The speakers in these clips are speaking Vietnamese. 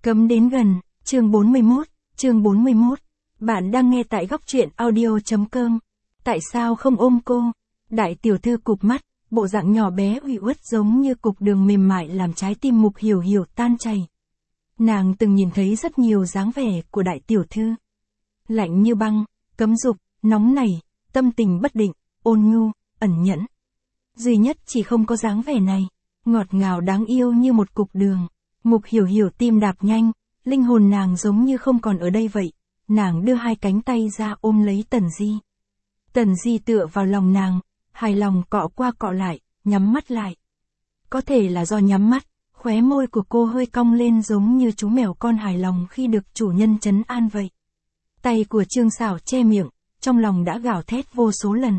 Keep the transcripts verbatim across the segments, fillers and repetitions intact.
Cấm đến gần, chương bốn mươi mốt, chương bốn mươi mốt. Bạn đang nghe tại góc truyện audio.com. Tại sao không ôm cô? Đại tiểu thư cụp mắt, bộ dạng nhỏ bé uy uất giống như cục đường mềm mại làm trái tim Mục Hiểu Hiểu tan chảy. Nàng từng nhìn thấy rất nhiều dáng vẻ của đại tiểu thư. Lạnh như băng, cấm dục, nóng nảy, tâm tình bất định, ôn nhu, ẩn nhẫn. Duy nhất chỉ không có dáng vẻ này, ngọt ngào đáng yêu như một cục đường. Mục Hiểu Hiểu tim đạp nhanh, linh hồn nàng giống như không còn ở đây vậy. Nàng đưa hai cánh tay ra ôm lấy Tần Di. Tần Di tựa vào lòng nàng, hài lòng cọ qua cọ lại, nhắm mắt lại. Có thể là do nhắm mắt, khóe môi của cô hơi cong lên giống như chú mèo con hài lòng khi được chủ nhân trấn an vậy. Tay của Trương Sảo che miệng, trong lòng đã gào thét vô số lần.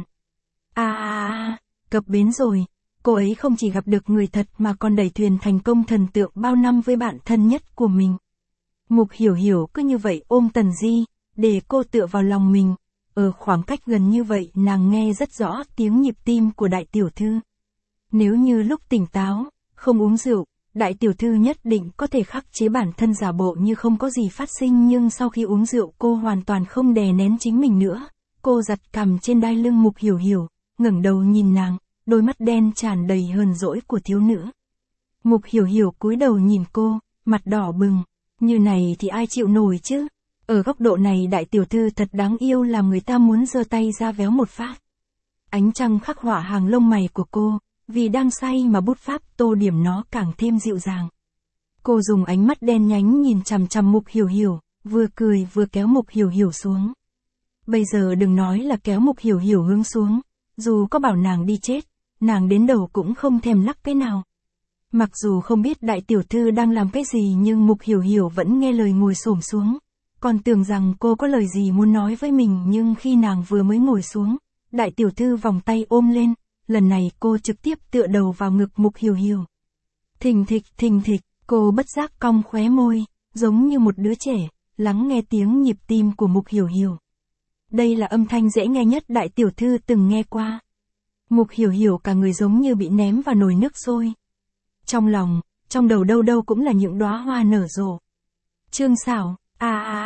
A a a, cập bến rồi. Cô ấy không chỉ gặp được người thật mà còn đẩy thuyền thành công thần tượng bao năm với bạn thân nhất của mình. Mục Hiểu Hiểu cứ như vậy ôm Tần Di, để cô tựa vào lòng mình. Ở khoảng cách gần như vậy nàng nghe rất rõ tiếng nhịp tim của đại tiểu thư. Nếu như lúc tỉnh táo, không uống rượu, đại tiểu thư nhất định có thể khắc chế bản thân giả bộ như không có gì phát sinh, nhưng sau khi uống rượu cô hoàn toàn không đè nén chính mình nữa. Cô giật cằm trên đai lưng Mục Hiểu Hiểu, ngẩng đầu nhìn nàng, đôi mắt đen tràn đầy hờn dỗi của thiếu nữ. Mục Hiểu Hiểu cúi đầu nhìn cô, mặt đỏ bừng, như này thì ai chịu nổi chứ? Ở góc độ này đại tiểu thư thật đáng yêu làm người ta muốn giơ tay ra véo một phát. Ánh trăng khắc họa hàng lông mày của cô, vì đang say mà bút pháp tô điểm nó càng thêm dịu dàng. Cô dùng ánh mắt đen nhánh nhìn chằm chằm Mục Hiểu Hiểu, vừa cười vừa kéo Mục Hiểu Hiểu xuống. Bây giờ đừng nói là kéo Mục Hiểu Hiểu hướng xuống, dù có bảo nàng đi chết, nàng đến đầu cũng không thèm lắc cái nào. Mặc dù không biết đại tiểu thư đang làm cái gì nhưng Mục Hiểu Hiểu vẫn nghe lời ngồi xổm xuống. Còn tưởng rằng cô có lời gì muốn nói với mình, nhưng khi nàng vừa mới ngồi xuống, đại tiểu thư vòng tay ôm lên, lần này cô trực tiếp tựa đầu vào ngực Mục Hiểu Hiểu. Thình thịch thình thịch, cô bất giác cong khóe môi, giống như một đứa trẻ, lắng nghe tiếng nhịp tim của Mục Hiểu Hiểu. Đây là âm thanh dễ nghe nhất đại tiểu thư từng nghe qua. Mục Hiểu Hiểu cả người giống như bị ném vào nồi nước sôi. Trong lòng, trong đầu đâu đâu cũng là những đóa hoa nở rộ. Trương Sảo, a a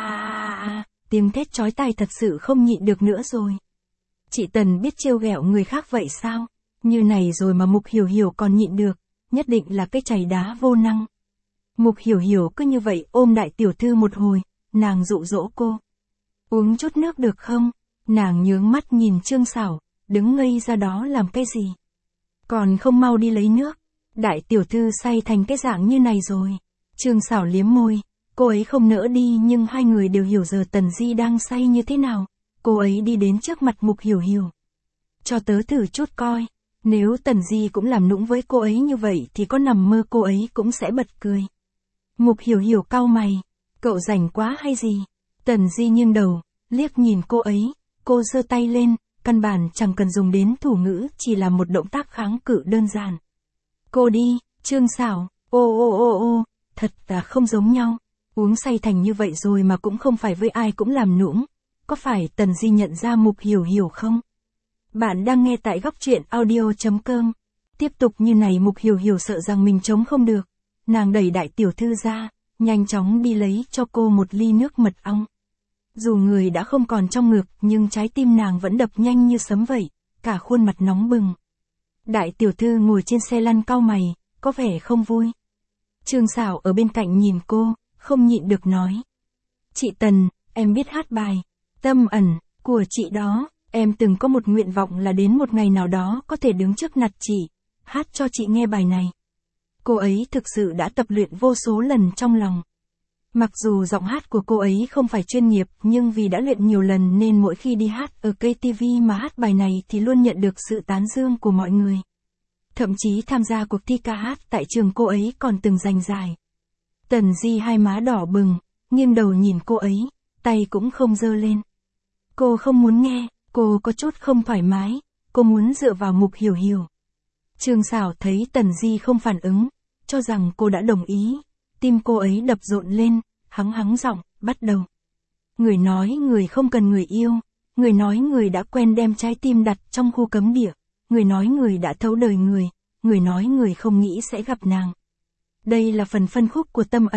a a, tiếng thét chói tai thật sự không nhịn được nữa rồi. Chị Tần biết trêu ghẹo người khác vậy sao? Như này rồi mà Mục Hiểu Hiểu còn nhịn được, nhất định là cái chày đá vô năng. Mục Hiểu Hiểu cứ như vậy ôm đại tiểu thư một hồi, nàng dụ dỗ cô. Uống chút nước được không? Nàng nhướng mắt nhìn Trương Sảo, đứng ngây ra đó làm cái gì? Còn không mau đi lấy nước. Đại tiểu thư say thành cái dạng như này rồi. Trương Sảo liếm môi, cô ấy không nỡ đi nhưng hai người đều hiểu giờ Tần Di đang say như thế nào. Cô ấy đi đến trước mặt Mục Hiểu Hiểu. Cho tớ thử chút coi, nếu Tần Di cũng làm nũng với cô ấy như vậy thì có nằm mơ cô ấy cũng sẽ bật cười. Mục Hiểu Hiểu cau mày, cậu rảnh quá hay gì? Tần Di nghiêng đầu, liếc nhìn cô ấy, cô giơ tay lên, căn bản chẳng cần dùng đến thủ ngữ, chỉ là một động tác kháng cự đơn giản. Cô đi, Trương Sảo, ô ô ô ô, thật là không giống nhau, uống say thành như vậy rồi mà cũng không phải với ai cũng làm nũng, có phải Tần Di nhận ra Mục Hiểu Hiểu không? Bạn đang nghe tại góc truyện audio.com, tiếp tục như này Mục Hiểu Hiểu sợ rằng mình chống không được, nàng đẩy đại tiểu thư ra, nhanh chóng đi lấy cho cô một ly nước mật ong. Dù người đã không còn trong ngực nhưng trái tim nàng vẫn đập nhanh như sấm vậy, cả khuôn mặt nóng bừng. Đại tiểu thư ngồi trên xe lăn cau mày, có vẻ không vui. Trương Sảo ở bên cạnh nhìn cô, không nhịn được nói. Chị Tần, em biết hát bài Tâm Ẩn của chị đó, em từng có một nguyện vọng là đến một ngày nào đó có thể đứng trước mặt chị, hát cho chị nghe bài này. Cô ấy thực sự đã tập luyện vô số lần trong lòng. Mặc dù giọng hát của cô ấy không phải chuyên nghiệp nhưng vì đã luyện nhiều lần nên mỗi khi đi hát ở ca tê vê mà hát bài này thì luôn nhận được sự tán dương của mọi người. Thậm chí tham gia cuộc thi ca hát tại trường cô ấy còn từng giành giải. Tần Di hai má đỏ bừng, nghiêng đầu nhìn cô ấy, tay cũng không giơ lên. Cô không muốn nghe, cô có chút không thoải mái, cô muốn dựa vào Mục Hiểu Hiểu. Trương Sảo thấy Tần Di không phản ứng, cho rằng cô đã đồng ý. Tim cô ấy đập rộn lên, hắng hắng giọng, bắt đầu. Người nói người không cần người yêu, người nói người đã quen đem trái tim đặt trong khu cấm địa, người nói người đã thấu đời người, người nói người không nghĩ sẽ gặp nàng. Đây là phần phân khúc của Tâm Ẩn,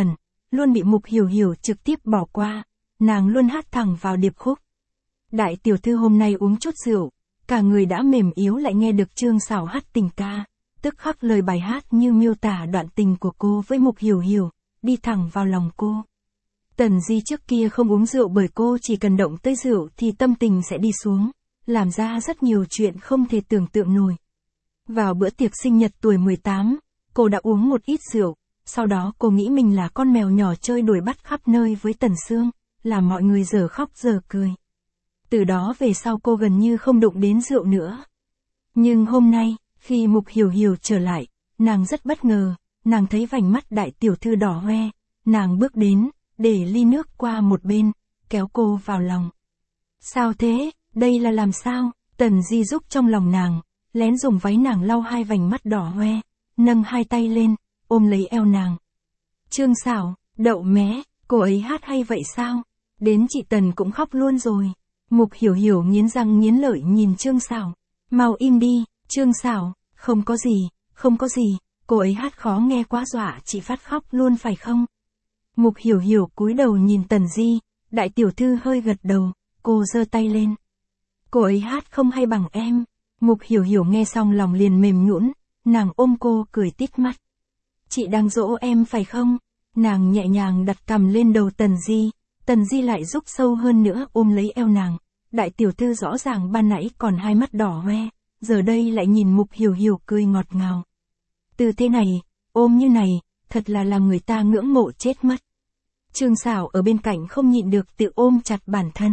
luôn bị Mục Hiểu Hiểu trực tiếp bỏ qua, nàng luôn hát thẳng vào điệp khúc. Đại tiểu thư hôm nay uống chút rượu, cả người đã mềm yếu lại nghe được Trương Sảo hát tình ca, tức khắc lời bài hát như miêu tả đoạn tình của cô với Mục Hiểu Hiểu, đi thẳng vào lòng cô. Tần Di trước kia không uống rượu bởi cô chỉ cần động tới rượu thì tâm tình sẽ đi xuống, làm ra rất nhiều chuyện không thể tưởng tượng nổi. Vào bữa tiệc sinh nhật tuổi mười tám, cô đã uống một ít rượu, sau đó cô nghĩ mình là con mèo nhỏ chơi đuổi bắt khắp nơi với Tần Sương, làm mọi người dở khóc dở cười. Từ đó về sau cô gần như không đụng đến rượu nữa. Nhưng hôm nay, khi Mục Hiểu Hiểu trở lại, nàng rất bất ngờ, nàng thấy vành mắt đại tiểu thư đỏ hoe, nàng bước đến, để ly nước qua một bên, kéo cô vào lòng. Sao thế, đây là làm sao? Tần Di giúp trong lòng nàng, lén dùng váy nàng lau hai vành mắt đỏ hoe, nâng hai tay lên, ôm lấy eo nàng. Trương Sảo, đậu mé, cô ấy hát hay vậy sao? Đến chị Tần cũng khóc luôn rồi. Mục Hiểu Hiểu nghiến răng nghiến lợi nhìn Trương Sảo. Mau im đi, Trương Sảo, không có gì, không có gì, cô ấy hát khó nghe quá dọa chị phát khóc luôn phải không? Mục Hiểu Hiểu cúi đầu nhìn Tần Di, đại tiểu thư hơi gật đầu, cô giơ tay lên. Cô ấy hát không hay bằng em. Mục Hiểu Hiểu nghe xong lòng liền mềm nhũn, nàng ôm cô cười tít mắt. Chị đang dỗ em phải không? Nàng nhẹ nhàng đặt cằm lên đầu Tần Di, Tần Di lại rúc sâu hơn nữa ôm lấy eo nàng. Đại tiểu thư rõ ràng ban nãy còn hai mắt đỏ hoe, giờ đây lại nhìn Mục Hiểu Hiểu cười ngọt ngào. Từ thế này, ôm như này, thật là làm người ta ngưỡng mộ chết mất. Trương Sảo ở bên cạnh không nhịn được tự ôm chặt bản thân.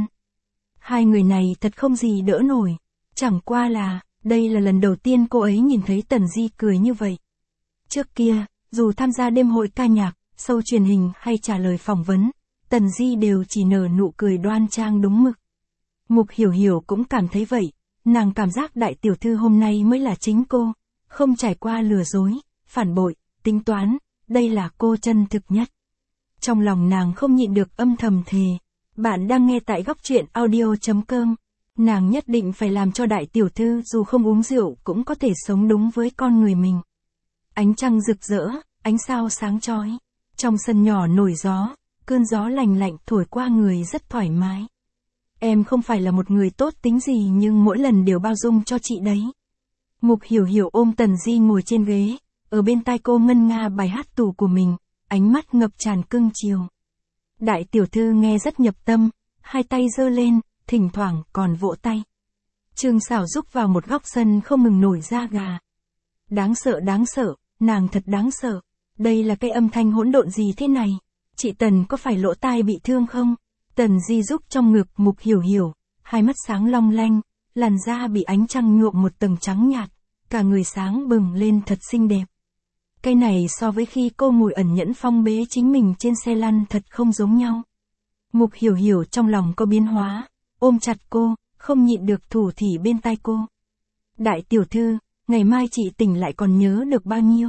Hai người này thật không gì đỡ nổi. Chẳng qua là, đây là lần đầu tiên cô ấy nhìn thấy Tần Di cười như vậy. Trước kia, dù tham gia đêm hội ca nhạc, show truyền hình hay trả lời phỏng vấn, Tần Di đều chỉ nở nụ cười đoan trang đúng mực. Mục Hiểu Hiểu cũng cảm thấy vậy, nàng cảm giác đại tiểu thư hôm nay mới là chính cô, không trải qua lừa dối, phản bội, tính toán, đây là cô chân thực nhất. Trong lòng nàng không nhịn được âm thầm thề, bạn đang nghe tại góc truyện audio chấm com. Nàng nhất định phải làm cho đại tiểu thư dù không uống rượu cũng có thể sống đúng với con người mình. Ánh trăng rực rỡ, ánh sao sáng chói. Trong sân nhỏ nổi gió, cơn gió lành lạnh thổi qua người rất thoải mái. Em không phải là một người tốt tính gì nhưng mỗi lần đều bao dung cho chị đấy. Mục Hiểu Hiểu ôm Tần Di ngồi trên ghế, ở bên tai cô ngân nga bài hát tù của mình, ánh mắt ngập tràn cưng chiều. Đại tiểu thư nghe rất nhập tâm, hai tay giơ lên, thỉnh thoảng còn vỗ tay. Trương Sảo rúc vào một góc sân không ngừng nổi da gà. Đáng sợ đáng sợ, nàng thật đáng sợ. Đây là cái âm thanh hỗn độn gì thế này? Chị Tần có phải lỗ tai bị thương không? Tần Di rúc trong ngực Mục Hiểu Hiểu, hai mắt sáng long lanh, làn da bị ánh trăng nhuộm một tầng trắng nhạt, cả người sáng bừng lên thật xinh đẹp. Cái này so với khi cô ngồi ẩn nhẫn phong bế chính mình trên xe lăn thật không giống nhau. Mục Hiểu Hiểu trong lòng có biến hóa, ôm chặt cô, không nhịn được thủ thỉ bên tai cô. Đại tiểu thư, ngày mai chị tỉnh lại còn nhớ được bao nhiêu?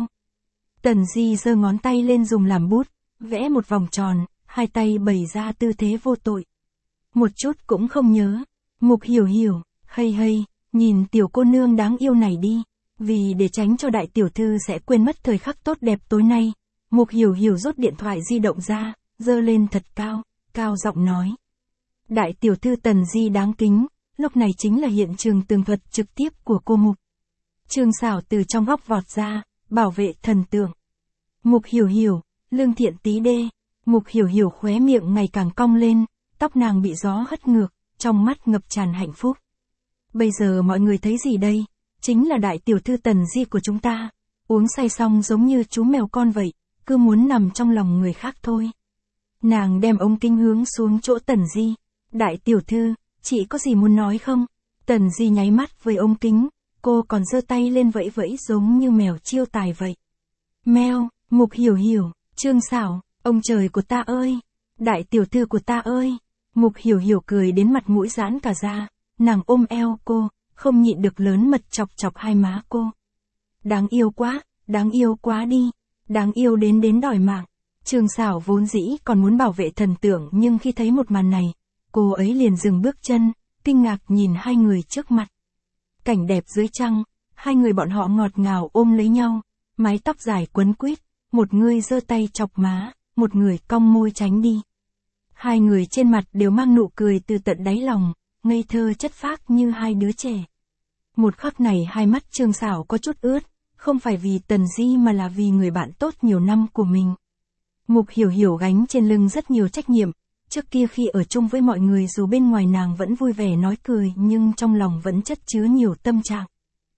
Tần Di giơ ngón tay lên dùng làm bút, vẽ một vòng tròn, hai tay bày ra tư thế vô tội. Một chút cũng không nhớ. Mục Hiểu Hiểu, hây hây, nhìn tiểu cô nương đáng yêu này đi. Vì để tránh cho đại tiểu thư sẽ quên mất thời khắc tốt đẹp tối nay, Mục Hiểu Hiểu rút điện thoại di động ra, giơ lên thật cao, cao giọng nói. Đại tiểu thư Tần Di đáng kính, lúc này chính là hiện trường tường thuật trực tiếp của cô Mục. Trương Sảo từ trong góc vọt ra, bảo vệ thần tượng. Mục Hiểu Hiểu, lương thiện tí đê. Mục Hiểu Hiểu khóe miệng ngày càng cong lên, tóc nàng bị gió hất ngược, trong mắt ngập tràn hạnh phúc. Bây giờ mọi người thấy gì đây? Chính là đại tiểu thư Tần Di của chúng ta. Uống say xong giống như chú mèo con vậy, cứ muốn nằm trong lòng người khác thôi. Nàng đem ống kính hướng xuống chỗ Tần Di. Đại tiểu thư, chị có gì muốn nói không? Tần Di nháy mắt với ống kính, cô còn giơ tay lên vẫy vẫy giống như mèo chiêu tài vậy. Mèo, Mục Hiểu Hiểu, Trương Sảo, ông trời của ta ơi! Đại tiểu thư của ta ơi! Mục Hiểu Hiểu cười đến mặt mũi giãn cả ra, nàng ôm eo cô, không nhịn được lớn mật chọc chọc hai má cô. Đáng yêu quá, đáng yêu quá đi, đáng yêu đến đến đòi mạng. Trương Sảo vốn dĩ còn muốn bảo vệ thần tượng nhưng khi thấy một màn này, cô ấy liền dừng bước chân, kinh ngạc nhìn hai người trước mặt. Cảnh đẹp dưới trăng, hai người bọn họ ngọt ngào ôm lấy nhau, mái tóc dài quấn quýt, một người giơ tay chọc má, một người cong môi tránh đi. Hai người trên mặt đều mang nụ cười từ tận đáy lòng, ngây thơ chất phác như hai đứa trẻ. Một khắc này hai mắt Trương Sảo có chút ướt, không phải vì Tần Di mà là vì người bạn tốt nhiều năm của mình. Mục Hiểu Hiểu gánh trên lưng rất nhiều trách nhiệm, trước kia khi ở chung với mọi người dù bên ngoài nàng vẫn vui vẻ nói cười nhưng trong lòng vẫn chất chứa nhiều tâm trạng.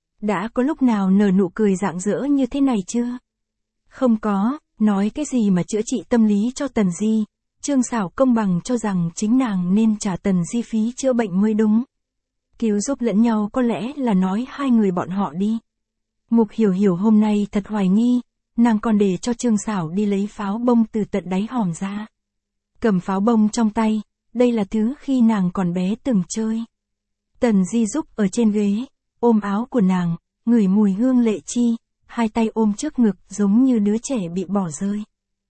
Đã có lúc nào nở nụ cười rạng rỡ như thế này chưa? Không có, nói cái gì mà chữa trị tâm lý cho Tần Di, Trương Sảo công bằng cho rằng chính nàng nên trả Tần Di phí chữa bệnh mới đúng. Cứu giúp lẫn nhau có lẽ là nói hai người bọn họ đi. Mục Hiểu Hiểu hôm nay thật hoài nghi, nàng còn để cho Trương Sảo đi lấy pháo bông từ tận đáy hòm ra. Cầm pháo bông trong tay, đây là thứ khi nàng còn bé từng chơi. Tần Di giúp ở trên ghế, ôm áo của nàng, ngửi mùi hương lệ chi, hai tay ôm trước ngực giống như đứa trẻ bị bỏ rơi.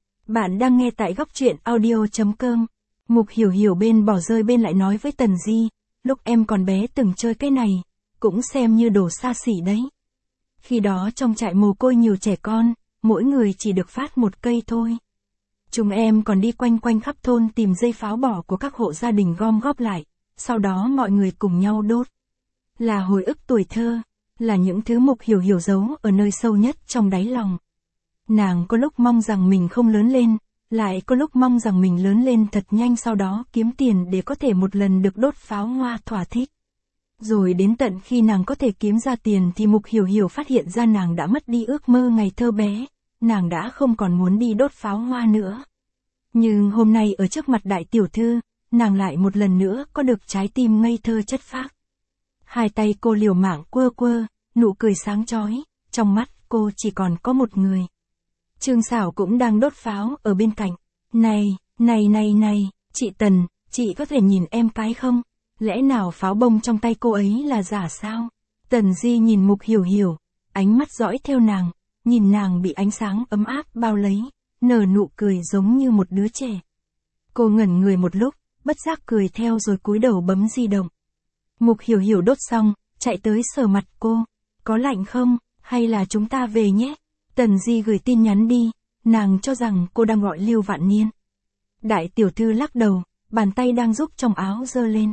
Bạn đang nghe tại góc truyện audio chấm com. Mục Hiểu Hiểu bên bỏ rơi bên lại nói với Tần Di, lúc em còn bé từng chơi cái này, cũng xem như đồ xa xỉ đấy. Khi đó trong trại mồ côi nhiều trẻ con, mỗi người chỉ được phát một cây thôi. Chúng em còn đi quanh quanh khắp thôn tìm dây pháo bỏ của các hộ gia đình gom góp lại, sau đó mọi người cùng nhau đốt. Là hồi ức tuổi thơ, là những thứ Mục Hiểu Hiểu giấu ở nơi sâu nhất trong đáy lòng. Nàng có lúc mong rằng mình không lớn lên, lại có lúc mong rằng mình lớn lên thật nhanh sau đó kiếm tiền để có thể một lần được đốt pháo hoa thỏa thích. Rồi đến tận khi nàng có thể kiếm ra tiền thì Mục Hiểu Hiểu phát hiện ra nàng đã mất đi ước mơ ngày thơ bé, nàng đã không còn muốn đi đốt pháo hoa nữa. Nhưng hôm nay ở trước mặt đại tiểu thư, nàng lại một lần nữa có được trái tim ngây thơ chất phác. Hai tay cô liều mạng quơ quơ, nụ cười sáng chói, trong mắt cô chỉ còn có một người. Trương Sảo cũng đang đốt pháo ở bên cạnh. Này, này này này, chị Tần, chị có thể nhìn em cái không? Lẽ nào pháo bông trong tay cô ấy là giả sao? Tần Di nhìn Mục Hiểu Hiểu, ánh mắt dõi theo nàng, nhìn nàng bị ánh sáng ấm áp bao lấy, nở nụ cười giống như một đứa trẻ. Cô ngẩn người một lúc, bất giác cười theo rồi cúi đầu bấm di động. Mục Hiểu Hiểu đốt xong, chạy tới sờ mặt cô. Có lạnh không, hay là chúng ta về nhé? Tần Di gửi tin nhắn đi, nàng cho rằng cô đang gọi Lưu Vạn Niên. Đại tiểu thư lắc đầu, bàn tay đang giúp trong áo giơ lên.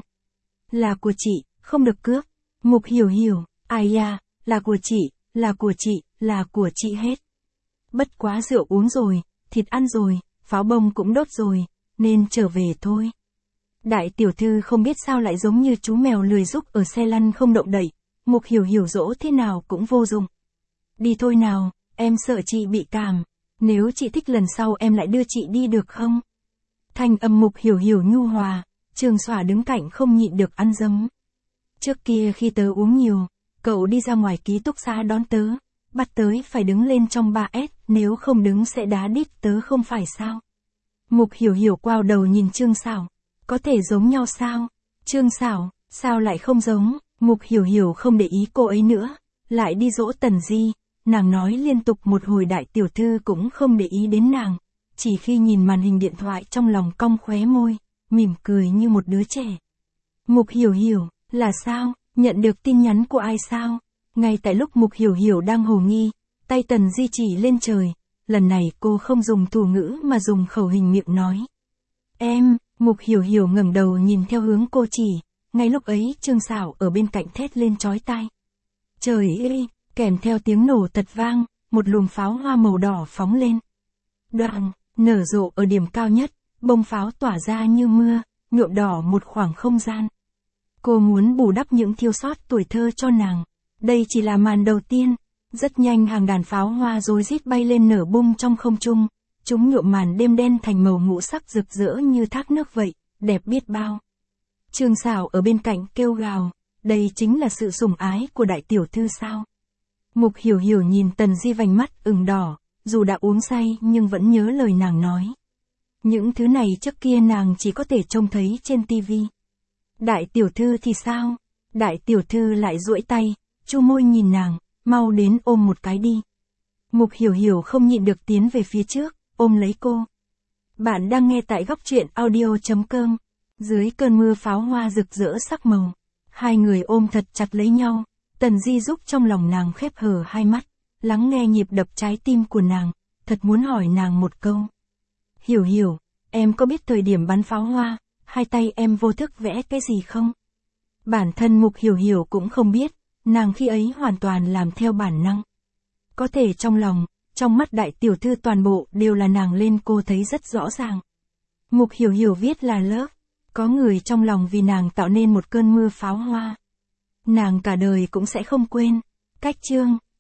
Là của chị, không được cướp. Mục Hiểu Hiểu, ai da, là của chị, là của chị, là của chị hết. Bất quá rượu uống rồi, thịt ăn rồi, pháo bông cũng đốt rồi, nên trở về thôi. Đại tiểu thư không biết sao lại giống như chú mèo lười giúp ở xe lăn không động đậy, Mục Hiểu Hiểu dỗ thế nào cũng vô dụng. Đi thôi nào, em sợ chị bị cảm, nếu chị thích lần sau em lại đưa chị đi được không? Thanh âm Mục Hiểu Hiểu nhu hòa, Trương Xòa đứng cạnh không nhịn được ăn dấm. Trước kia khi tớ uống nhiều, cậu đi ra ngoài ký túc xá đón tớ, bắt tới phải đứng lên trong ba S, nếu không đứng sẽ đá đít tớ không phải sao? Mục Hiểu Hiểu quao đầu nhìn Trương Xảo, có thể giống nhau sao? Trương Xảo, sao lại không giống? Mục Hiểu Hiểu không để ý cô ấy nữa, lại đi dỗ Tần Di, nàng nói liên tục một hồi đại tiểu thư cũng không để ý đến nàng, chỉ khi nhìn màn hình điện thoại trong lòng cong khóe môi, mỉm cười như một đứa trẻ. Mục Hiểu Hiểu, là sao? Nhận được tin nhắn của ai sao? Ngay tại lúc Mục Hiểu Hiểu đang hồ nghi, tay Tần Di chỉ lên trời, lần này cô không dùng thủ ngữ mà dùng khẩu hình miệng nói. Em, Mục Hiểu Hiểu ngẩng đầu nhìn theo hướng cô chỉ, ngay lúc ấy Trương Xảo ở bên cạnh thét lên chói tai. Trời ơi, kèm theo tiếng nổ thật vang, một luồng pháo hoa màu đỏ phóng lên. Đoàng, nở rộ ở điểm cao nhất, bông pháo tỏa ra như mưa, nhuộm đỏ một khoảng không gian. Cô muốn bù đắp những thiếu sót tuổi thơ cho nàng. Đây chỉ là màn đầu tiên, rất nhanh hàng đàn pháo hoa rối rít bay lên nở bung trong không trung, chúng nhuộm màn đêm đen thành màu ngũ sắc rực rỡ như thác nước vậy, đẹp biết bao. Trương Xảo ở bên cạnh kêu gào, đây chính là sự sủng ái của đại tiểu thư sao? Mục Hiểu Hiểu nhìn Tần Di vành mắt ửng đỏ, dù đã uống say nhưng vẫn nhớ lời nàng nói. Những thứ này trước kia nàng chỉ có thể trông thấy trên tivi. Đại tiểu thư thì sao? Đại tiểu thư lại duỗi tay, chu môi nhìn nàng, mau đến ôm một cái đi. Mục Hiểu Hiểu không nhịn được tiến về phía trước, ôm lấy cô. Bạn đang nghe tại góc truyện audio chấm com. Dưới cơn mưa pháo hoa rực rỡ sắc màu, hai người ôm thật chặt lấy nhau, Tần Di giúp trong lòng nàng khép hờ hai mắt, lắng nghe nhịp đập trái tim của nàng, thật muốn hỏi nàng một câu. Hiểu hiểu, em có biết thời điểm bắn pháo hoa, hai tay em vô thức vẽ cái gì không? Bản thân Mục Hiểu Hiểu cũng không biết, nàng khi ấy hoàn toàn làm theo bản năng. Có thể trong lòng, trong mắt đại tiểu thư toàn bộ đều là nàng lên cô thấy rất rõ ràng. Mục Hiểu Hiểu viết là love, có người trong lòng vì nàng tạo nên một cơn mưa pháo hoa. Nàng cả đời cũng sẽ không quên. Cách chương